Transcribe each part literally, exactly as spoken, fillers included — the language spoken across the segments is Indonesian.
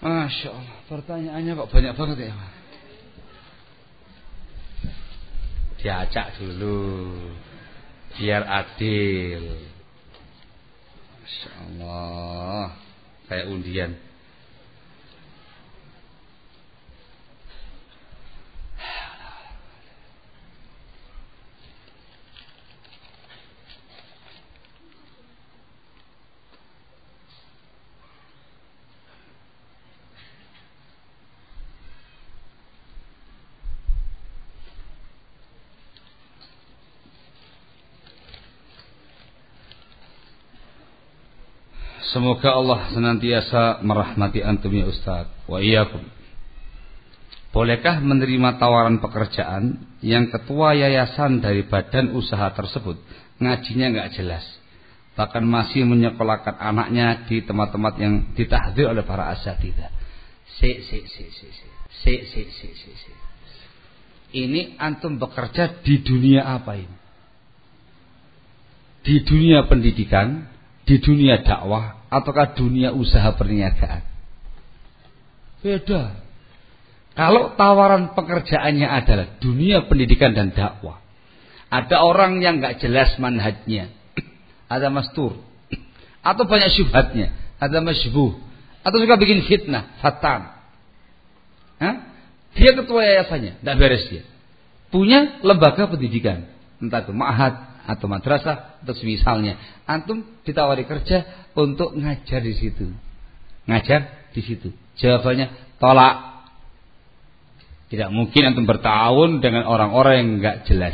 Masya Allah, pertanyaannya kok banyak banget ya. Diacak dulu, biar adil. Masya Allah, kayak undian. Semoga Allah senantiasa merahmati antum ya Ustaz wa iyyakum. Bolehkah menerima tawaran pekerjaan yang ketua yayasan dari badan usaha tersebut ngajinya enggak jelas, bahkan masih menyekolahkan anaknya di tempat-tempat yang ditahdzir oleh para asatidzah? Si si si si si si si si si si. Ini antum bekerja di dunia apa ini? Di dunia pendidikan, di dunia dakwah, ataukah dunia usaha perniagaan? Beda. Kalau tawaran pekerjaannya adalah dunia pendidikan dan dakwah, ada orang yang nggak jelas manhajnya, ada mastur, atau banyak syubhatnya, ada masybuh, atau suka bikin fitnah, fatan. Hah? Dia ketua yayasannya, tidak beres dia. Punya lembaga pendidikan, entah itu ma'had atau madrasah atau semisalnya, antum ditawari kerja untuk ngajar di situ, ngajar di situ. Jawabannya tolak. Tidak mungkin antum bertahun dengan orang-orang yang enggak jelas.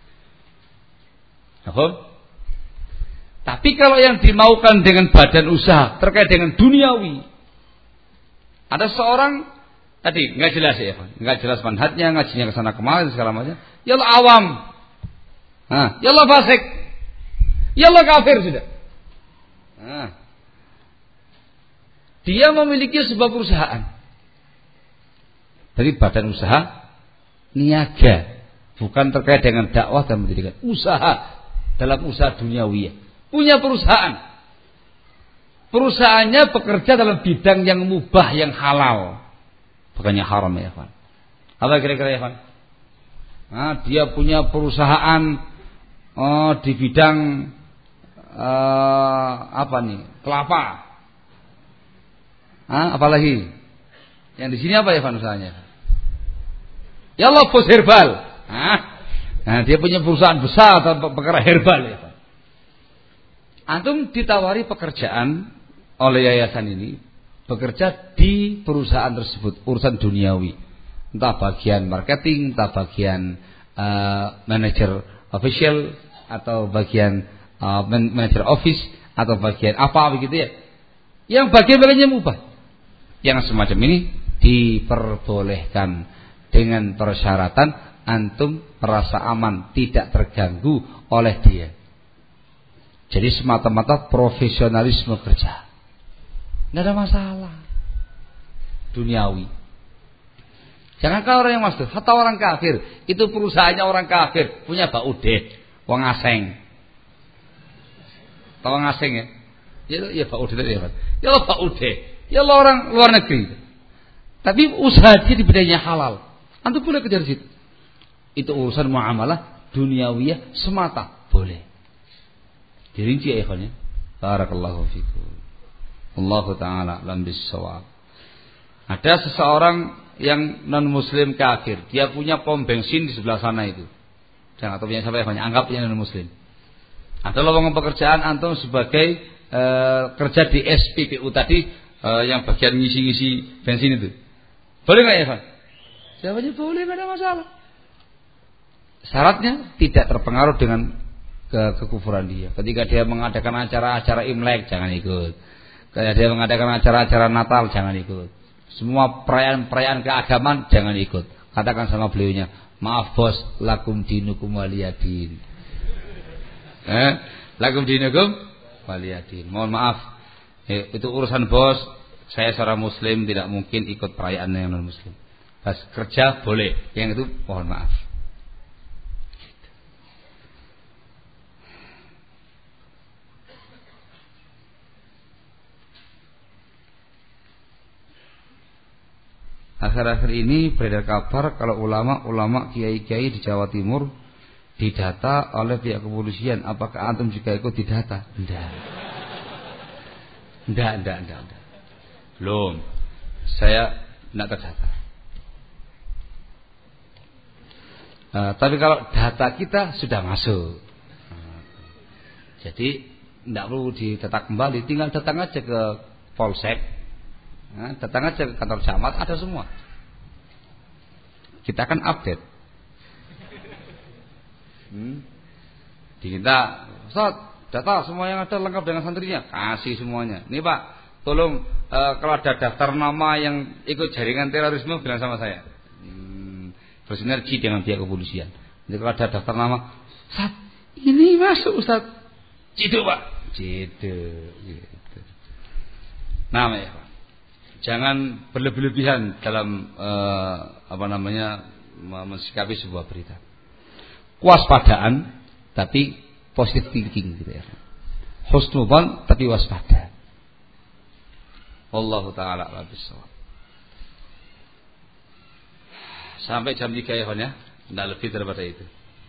Paham? Tapi kalau yang dimaukan dengan badan usaha terkait dengan duniawi, ada seorang tadi enggak jelas ya, enggak jelas manhajnya, ngajinya ke sana kemari segala macam. Ya Allah awam. Nah, ya Allah fasik. Ya Allah kafir sudah. Nah. Dia memiliki sebuah perusahaan. Dari badan usaha niaga, bukan terkait dengan dakwah dan pendidikan. Usaha dalam usaha duniawi. Punya perusahaan. Perusahaannya bekerja dalam bidang yang mubah, yang halal. Bukannya haram ya, Pak. Apa kira-kira ya, Pak? Nah, dia punya perusahaan oh, di bidang uh, apa nih? Kelapa. Ah, apalagi? Yang di sini apa ya, Pak, usahanya? Ya Allah, bos herbal. Nah, nah, dia punya perusahaan besar atau perkara herbal ya, Pak. Antum ditawari pekerjaan oleh yayasan ini, bekerja di perusahaan tersebut, urusan duniawi. Entah bagian marketing, entah bagian uh, manajer official, atau bagian uh, manajer office, atau bagian apa begitu ya. Yang bagian-bagiannya mubah. Yang semacam ini diperbolehkan dengan persyaratan antum merasa aman, tidak terganggu oleh dia. Jadi semata-mata profesionalisme kerja, tidak ada masalah duniawi. Jangan kau orang yang masuk, atau orang kafir, itu perusahaannya orang kafir, punya Pak Ude, wong asing. Tahu wong asing ya? Ya, ya Pak Ude tadi ya, Pak. Ya Pak Ude, ya orang luar negeri. Tapi usaha dia di bidangnya halal. Antum boleh kejar situ. Itu urusan muamalah duniawiyah semata, boleh. Dirinci ya ikhwan ya. Barakallahu fikum. Allahu taala alam bissawab. Ada seseorang yang non muslim kafir, dia punya pom bensin di sebelah sana itu. Jangan atau punya siapa ya, anggap punya non muslim. Ada lowongan pekerjaan antum sebagai e, kerja di S P P U tadi, e, yang bagian ngisi-ngisi bensin itu. Boleh enggak ya, Pak? Jawabannya boleh, enggak ada masalah. Syaratnya tidak terpengaruh dengan ke kekufuran dia. Ketika dia mengadakan acara-acara Imlek jangan ikut. Ketika dia mengadakan acara-acara Natal jangan ikut. Semua perayaan-perayaan keagamaan jangan ikut. Katakan sama beliaunya, maaf bos, lakum dinukum waliyadin. Eh, lakum dinukum waliyadin. Mohon maaf, eh, itu urusan bos. Saya seorang muslim tidak mungkin ikut perayaan yang non muslim. Pas kerja boleh, yang itu mohon maaf. Akhir-akhir ini beredar kabar kalau ulama-ulama kiai-kiai di Jawa Timur didata oleh pihak kepolisian. Apakah antum juga ikut didata? Tidak. Tidak, tidak, tidak, tidak. Belum. Saya tidak terdata. Uh, tapi kalau data kita sudah masuk. Uh, jadi tidak perlu didata kembali, tinggal datang aja ke Polsek, nah, datang aja ke kantor camat, ada semua. Kita akan update. Hmm. Diminta, Ustaz, data semua yang ada lengkap dengan santrinya, kasih semuanya. Nih Pak, tolong uh, kalau ada daftar nama yang ikut jaringan terorisme bilang sama saya. Hmm, bersinergi dengan pihak kepolisian. Jadi kalau ada daftar nama, Ustaz, ini masuk Ustaz. Cidu Pak. Cidu gitu. Nah, ya, jangan berlebih-lebihan dalam uh, apa namanya mensikapi sebuah berita. Kewaspadaan tapi positive thinking gitu ya. Husnudzon tapi waspada. Wallahu taala a'lam bissawab. Sampai jam tiga ya, ya. Tidak lebih daripada itu.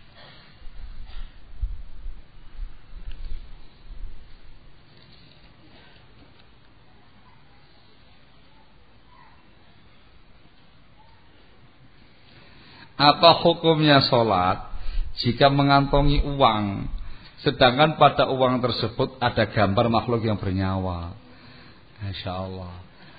Apa hukumnya sholat jika mengantongi uang, sedangkan pada uang tersebut ada gambar makhluk yang bernyawa? Masya Allah.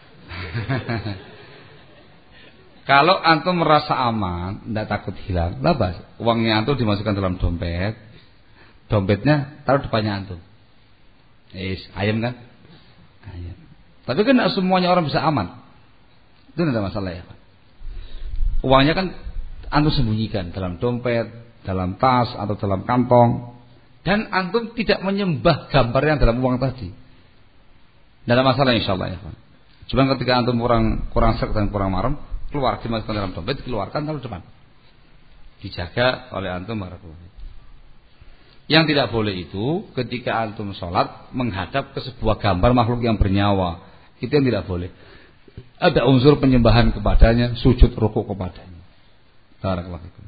Kalau antum merasa aman, tidak takut hilang, labas. Uangnya antum dimasukkan dalam dompet, dompetnya taruh depannya antum. Is, ayam kan? Ayam. Tapi kan semuanya orang bisa aman. Itu tidak ada masalah ya. Uangnya kan antum sembunyikan dalam dompet, dalam tas atau dalam kantong, dan antum tidak menyembah gambar yang dalam uang tadi. Tidak ada masalah insyaallah ya. Cuma ketika antum kurang kurang sek dan kurang marem, keluar dimasukkan dalam dompet, dikeluarkan taruh depan. Dijaga oleh antum barakallahu. Yang tidak boleh itu ketika antum sholat menghadap ke sebuah gambar makhluk yang bernyawa. Itu yang tidak boleh. Ada unsur penyembahan kepadanya, sujud rukuk kepadanya. Barakallahu fikum.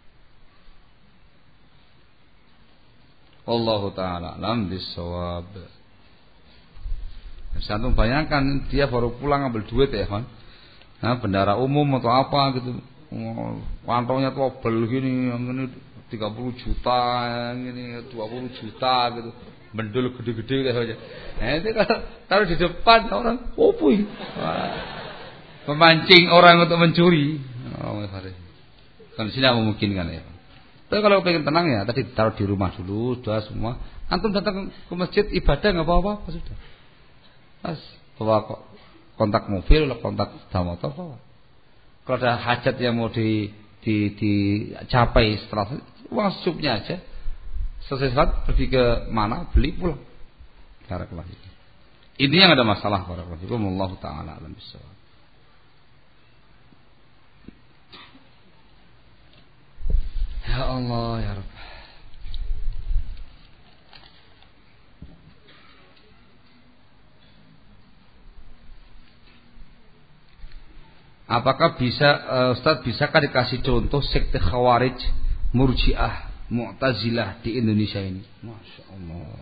Wallahu taala alam bissawab. Antum bayangkan dia baru pulang ngambil duit ya kan. Nah, bendara umum atau apa gitu. Kantongnya tobel gini, yang ini tiga puluh juta, yang ini dua puluh juta gitu. Bendul gede-gede gitu aja. Nah, itu kalau taruh di depan orang opui. Memancing orang untuk mencuri. Oh, kan tidak memungkinkan ya. Tapi kalau pengen tenang ya, tadi taruh di rumah dulu, sudah semua. Antum datang ke masjid ibadah nggak apa-apa, sudah. Pas bawa kontak mobil, kontak motor, bawa. Kalau ada hajat yang mau di, di, dicapai setelah uang secukupnya aja. Selesai salat pergi ke mana, beli pulang. Barakallahu fikum. Ini yang ada masalah barakallahu fikum. Wallahu taala alam bissawab. Ya Allah ya Rabb. Apakah bisa uh, Ustaz bisakah dikasih contoh sekte Khawarij, Murji'ah, Mu'tazilah di Indonesia ini? Masya Allah.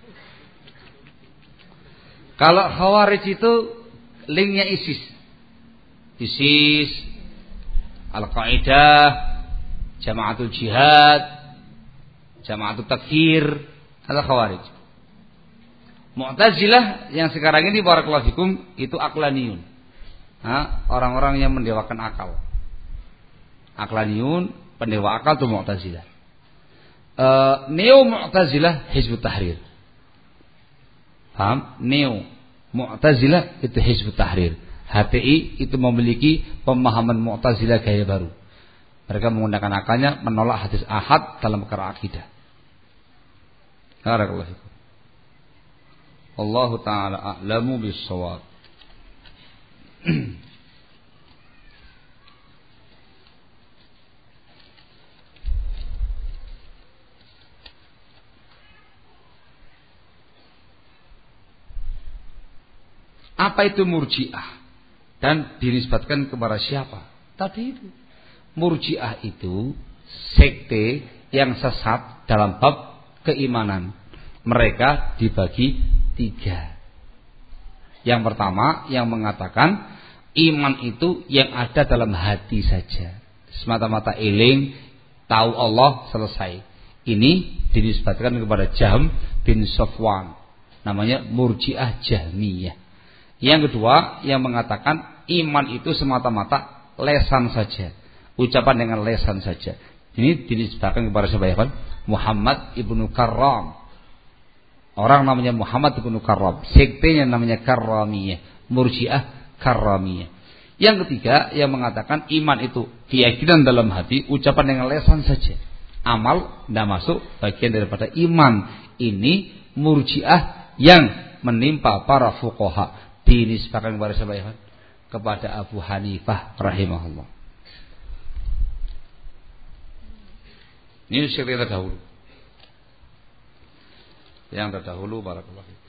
Kalau Khawarij itu linknya ISIS, ISIS, Al-Qaeda, Jamaatul Jihad, Jamaatul Takfir, atau Khawarij. Mu'tazilah yang sekarang ini barakallahu fikum itu aqlaniyun. Nah, orang-orang yang mendewakan akal. Aqlaniyun, pendewa akal itu Mu'tazilah. E, Neo Mu'tazilah Hizbut Tahrir. Paham? Neo Mu'tazilah itu Hizbut Tahrir. H T I itu memiliki pemahaman Mu'tazilah gaya baru. Mereka menggunakan akalnya menolak hadis ahad dalam perkara akidah. Barakallahu fikum. Wallahu taala a'lamu bis-shawab. Apa itu Murji'ah? Dan dinisbatkan kepada siapa? Tadi itu. Murji'ah itu sekte yang sesat dalam bab keimanan. Mereka dibagi tiga. Yang pertama yang mengatakan iman itu yang ada dalam hati saja, semata-mata eling, tahu Allah, selesai. Ini dinisbatkan kepada Jahm bin Safwan, namanya Murji'ah Jahmiyah. Yang kedua yang mengatakan iman itu semata-mata lesan saja, ucapan dengan lesan saja. Ini dinisbatkan kepada siapa ya kan? Muhammad ibnu Karram. Orang namanya Muhammad ibnu Karram, sektenya namanya Karramiyah, Murji'ah Karramiyah. Yang ketiga yang mengatakan iman itu keyakinan dalam hati, ucapan dengan lesan saja. Amal tidak masuk bagian daripada iman. Ini Murji'ah yang menimpa para fuqaha. Dinisbahkan kepada siapa ya? Kepada Abu Hanifah rahimahullah. Ini syirik yang terdahulu. Yang terdahulu barakallahu fikum.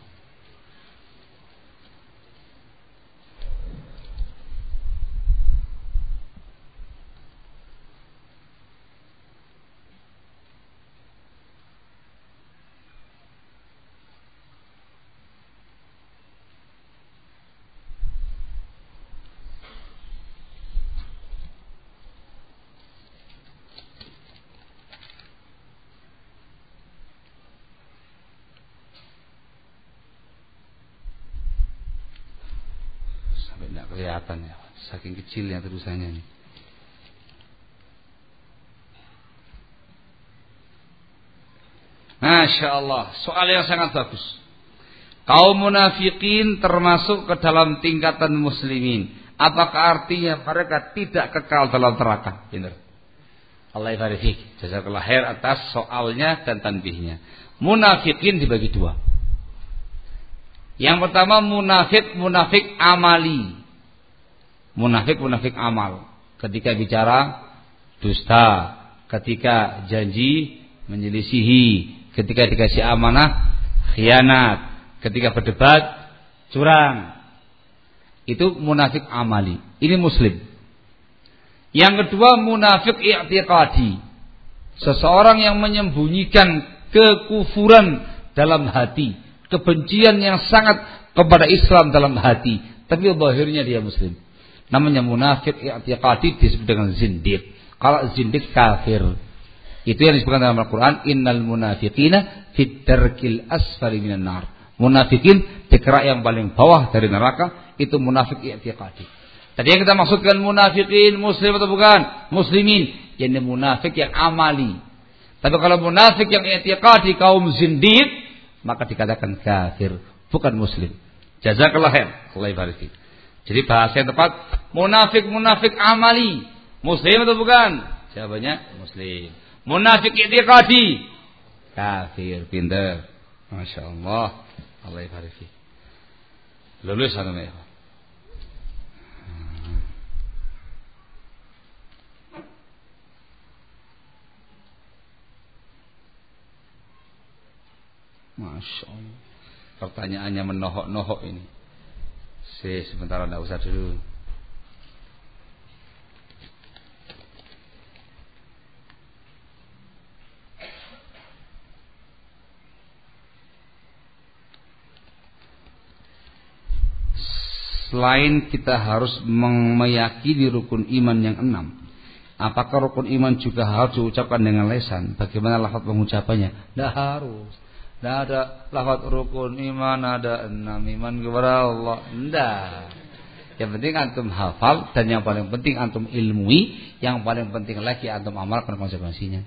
Tidak kelihatan ya, saking kecilnya tulisannya ini. Masya Allah, soal yang sangat bagus. Kaum munafikin termasuk ke dalam tingkatan muslimin. Apakah artinya mereka tidak kekal dalam neraka? Benar. Allah ibarik, jazakallah khair atas soalnya dan tanbihnya. Munafikin dibagi dua. Yang pertama munafik munafik amali. Munafik-munafik amal, ketika bicara dusta, ketika janji menyelisihi, ketika dikasih amanah khianat, ketika berdebat curang. Itu munafik amali. Ini muslim. Yang kedua munafik i'tiqadi. Seseorang yang menyembunyikan kekufuran dalam hati, kebencian yang sangat kepada Islam dalam hati, tapi zahirnya dia muslim. Namanya munafik i'tiqadi, disebut dengan zindiq. Kalau zindiq kafir. Itu yang disebutkan dalam Al-Quran, innal munafiqina fit darkil asfali minan nar. Munafikin di kerak yang paling bawah dari neraka, itu munafik i'tiqadi. Tadi yang kita maksudkan munafikin muslim atau bukan? Muslimin. Yang munafik yang amali. Tapi kalau munafik yang i'tiqadi kaum zindiq, maka dikatakan kafir, bukan muslim. Jazakallah khair. Allah ibarik. Jadi bahasa yang tepat munafik-munafik amali, muslim atau bukan? Jawabannya muslim. Munafik i'tiqadi, kafir, pintar. Masya Allah. Allah ibarik. Lulus anu ya. Masya Allah. Pertanyaannya menohok-nohok ini. Si sebentar, enggak usah dulu. Selain kita harus meyakini rukun iman yang enam, apakah rukun iman juga harus diucapkan dengan lisan? Bagaimana lafaz pengucapannya? Tidak harus. Tidak ada lafaz rukun iman ada enam, iman kepada Allah. Tidak. Yang penting antum hafal, dan yang paling penting antum ilmui, yang paling penting lagi antum amalkan konsekuensinya.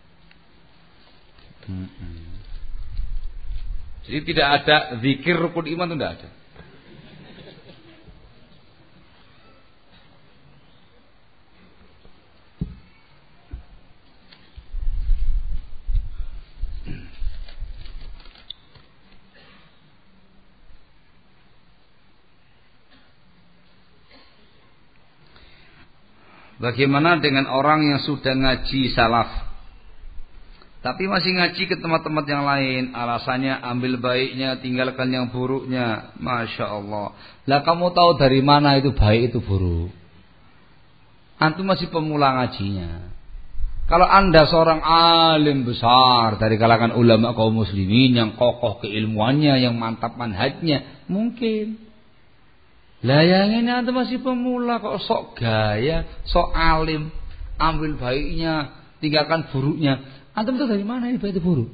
Hmm. Jadi tidak ada zikir rukun iman, itu tidak ada. Bagaimana dengan orang yang sudah ngaji salaf Tapi masih ngaji ke tempat-tempat yang lain. Alasannya ambil baiknya, tinggalkan yang buruknya. Masya Allah. Lah kamu tahu dari mana itu baik itu buruk? Antum masih pemula ngajinya. Kalau anda seorang alim besar dari kalangan ulama kaum muslimin yang kokoh keilmuannya, yang mantap manhajnya, mungkin. Lah yang ini antum masih pemula kok sok gaya, sok alim, ambil baiknya, tinggalkan buruknya. Antum itu dari mana ini baik itu buruk?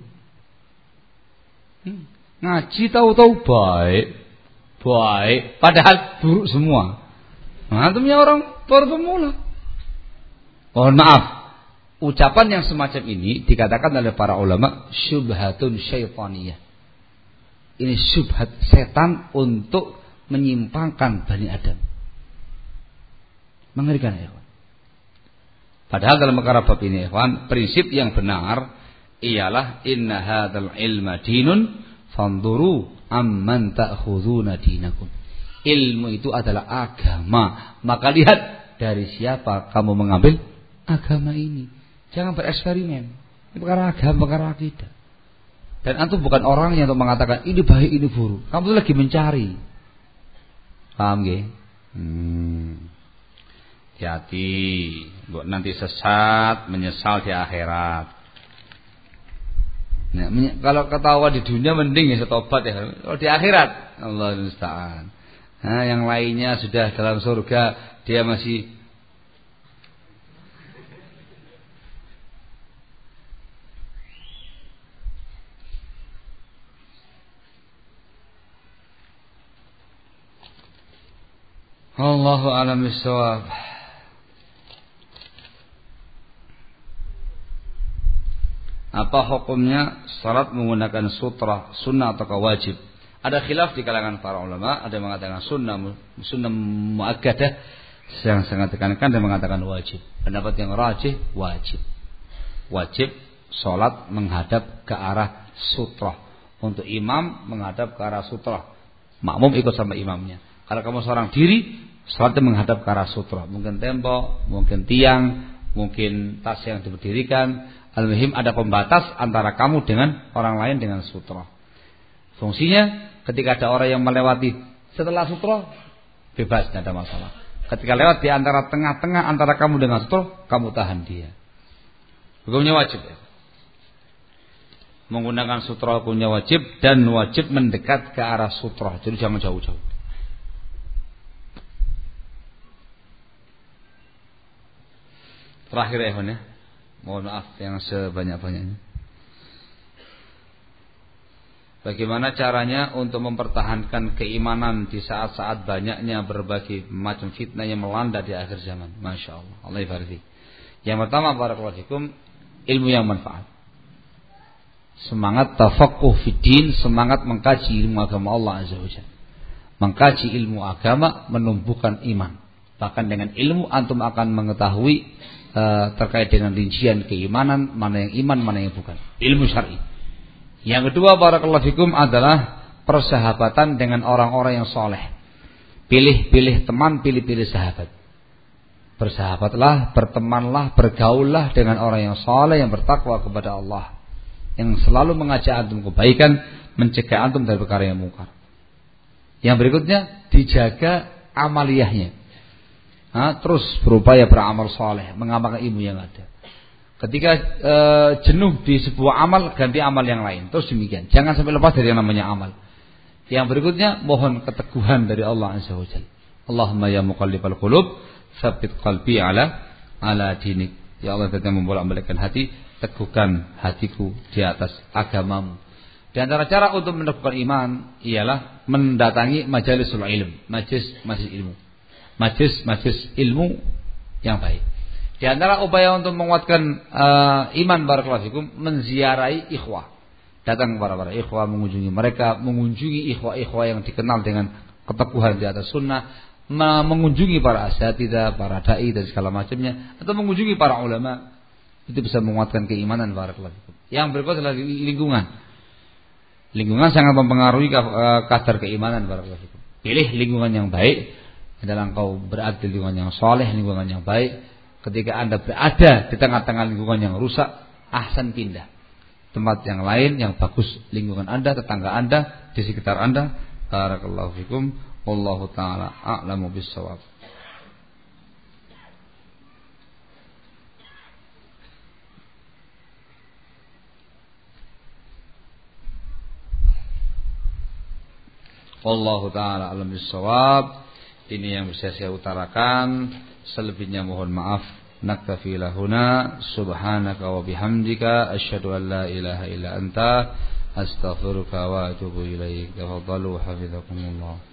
Hmm. Ngaji tahu-tahu baik, baik, padahal buruk semua. Nah, antumnya orang baru pemula. Mohon maaf, ucapan yang semacam ini dikatakan oleh para ulama syubhatun syaitaniyah. Ini syubhat setan untuk menyimpangkan Bani Adam. Mengerikan ya. Padahal dalam perkara bab ini, ikhwan, prinsip yang benar ialah inna hadzal ilma dinun fanduru amman ta'khuduna dinakum. Ilmu itu adalah agama, maka lihat dari siapa kamu mengambil agama ini. Jangan bereksperimen. Ini perkara agama, perkara akidah. Dan antum bukan orang yang untuk mengatakan ini baik, ini buruk. Kamu tuh lagi mencari. Paham nggih? Hmm. Hati-hati, buat nanti sesat, menyesal di akhirat. Nah, kalau ketawa di dunia mending ya setobat ya. Kalau di akhirat, Allah musta'an. Nah, yang lainnya sudah dalam surga, dia masih Allahu a'lam bishawab. Apa hukumnya salat menggunakan sutra, sunnah atau wajib? Ada khilaf di kalangan para ulama. Ada yang mengatakan sunnah, sunnah muakkadah, yang sangat tekankan, dan mengatakan wajib. Pendapat yang rajih wajib. Wajib salat menghadap ke arah sutra. Untuk imam menghadap ke arah sutra. Makmum ikut sama imamnya. Kalau kamu seorang diri, salatnya menghadap ke arah sutra. Mungkin tembok, mungkin tiang, mungkin tas yang diberdirikan. Al-muhim ada pembatas antara kamu dengan orang lain dengan sutra. Fungsinya ketika ada orang yang melewati setelah sutra, bebas, tidak ada masalah. Ketika lewat di antara tengah-tengah antara kamu dengan sutra, kamu tahan dia. Hukumnya wajib ya. Menggunakan sutra hukumnya wajib, dan wajib mendekat ke arah sutra. Jadi jangan jauh-jauh. Terakhir ya, ya. Mohon maaf yang sebanyak-banyaknya. Bagaimana caranya untuk mempertahankan keimanan di saat-saat banyaknya berbagai macam fitnah yang melanda di akhir zaman? Masya Allah. Allah ibarik. Yang pertama, barakallahu fikum, ilmu yang manfaat. Semangat tafaqquh fiddin, semangat mengkaji ilmu agama Allah Azza wa Jalla. Mengkaji ilmu agama menumbuhkan iman. Bahkan dengan ilmu antum akan mengetahui uh, terkait dengan rincian keimanan, mana yang iman, mana yang bukan. Ilmu syar'i. Yang kedua, barakallahu fikum, adalah persahabatan dengan orang-orang yang soleh. Pilih-pilih teman, pilih-pilih sahabat. Bersahabatlah, bertemanlah, bergaullah dengan orang yang soleh, yang bertakwa kepada Allah, yang selalu mengajak antum kebaikan, mencegah antum dari perkara yang mungkar. Yang berikutnya, dijaga amaliyahnya. Nah, terus berupaya beramal soleh, mengamalkan ilmu yang ada. Ketika e, jenuh di sebuah amal, ganti amal yang lain. Terus demikian. Jangan sampai lepas dari yang namanya amal. Yang berikutnya, mohon keteguhan dari Allah Azza wa Jalla. Allahumma ya muqallibal qulub, tsabbit qalbi ala ala dinik. Ya Allah, yang membolak-balikkan hati, teguhkan hatiku di atas agamamu. Di antara cara untuk meneguhkan iman ialah mendatangi majalisul ilm, majlis majlis ilmu. Majlis-majlis ilmu yang baik. Di antara upaya untuk menguatkan uh, iman barakallahu fikum, menziarahi ikhwah. Datang kepada para ikhwah, mengunjungi mereka, mengunjungi ikhwah-ikhwah yang dikenal dengan keteguhan di atas sunnah, mengunjungi para asatidzah, para dai dan segala macamnya, atau mengunjungi para ulama. Itu bisa menguatkan keimanan barakallahu fikum. Yang berikut adalah lingkungan. Lingkungan sangat mempengaruhi kadar keimanan barakallahu fikum. Pilih lingkungan yang baik adalah engkau berada di lingkungan yang soleh, lingkungan yang baik. Ketika Anda berada di tengah-tengah lingkungan yang rusak, ahsan pindah. tempat yang lain yang bagus, lingkungan Anda, tetangga Anda, di sekitar Anda. Barakallahu fikum. Wallahu taala a'lamu bissawab. Wallahu taala a'lam bissawab. Ini yang bisa saya utarakan. Selebihnya mohon maaf. Naktafi lahuna. Subhanaka wa bihamdika asyhadu an la ilaha illa anta astaghfiruka wa atubu ilaik. Tafadhalu hafizakumullah.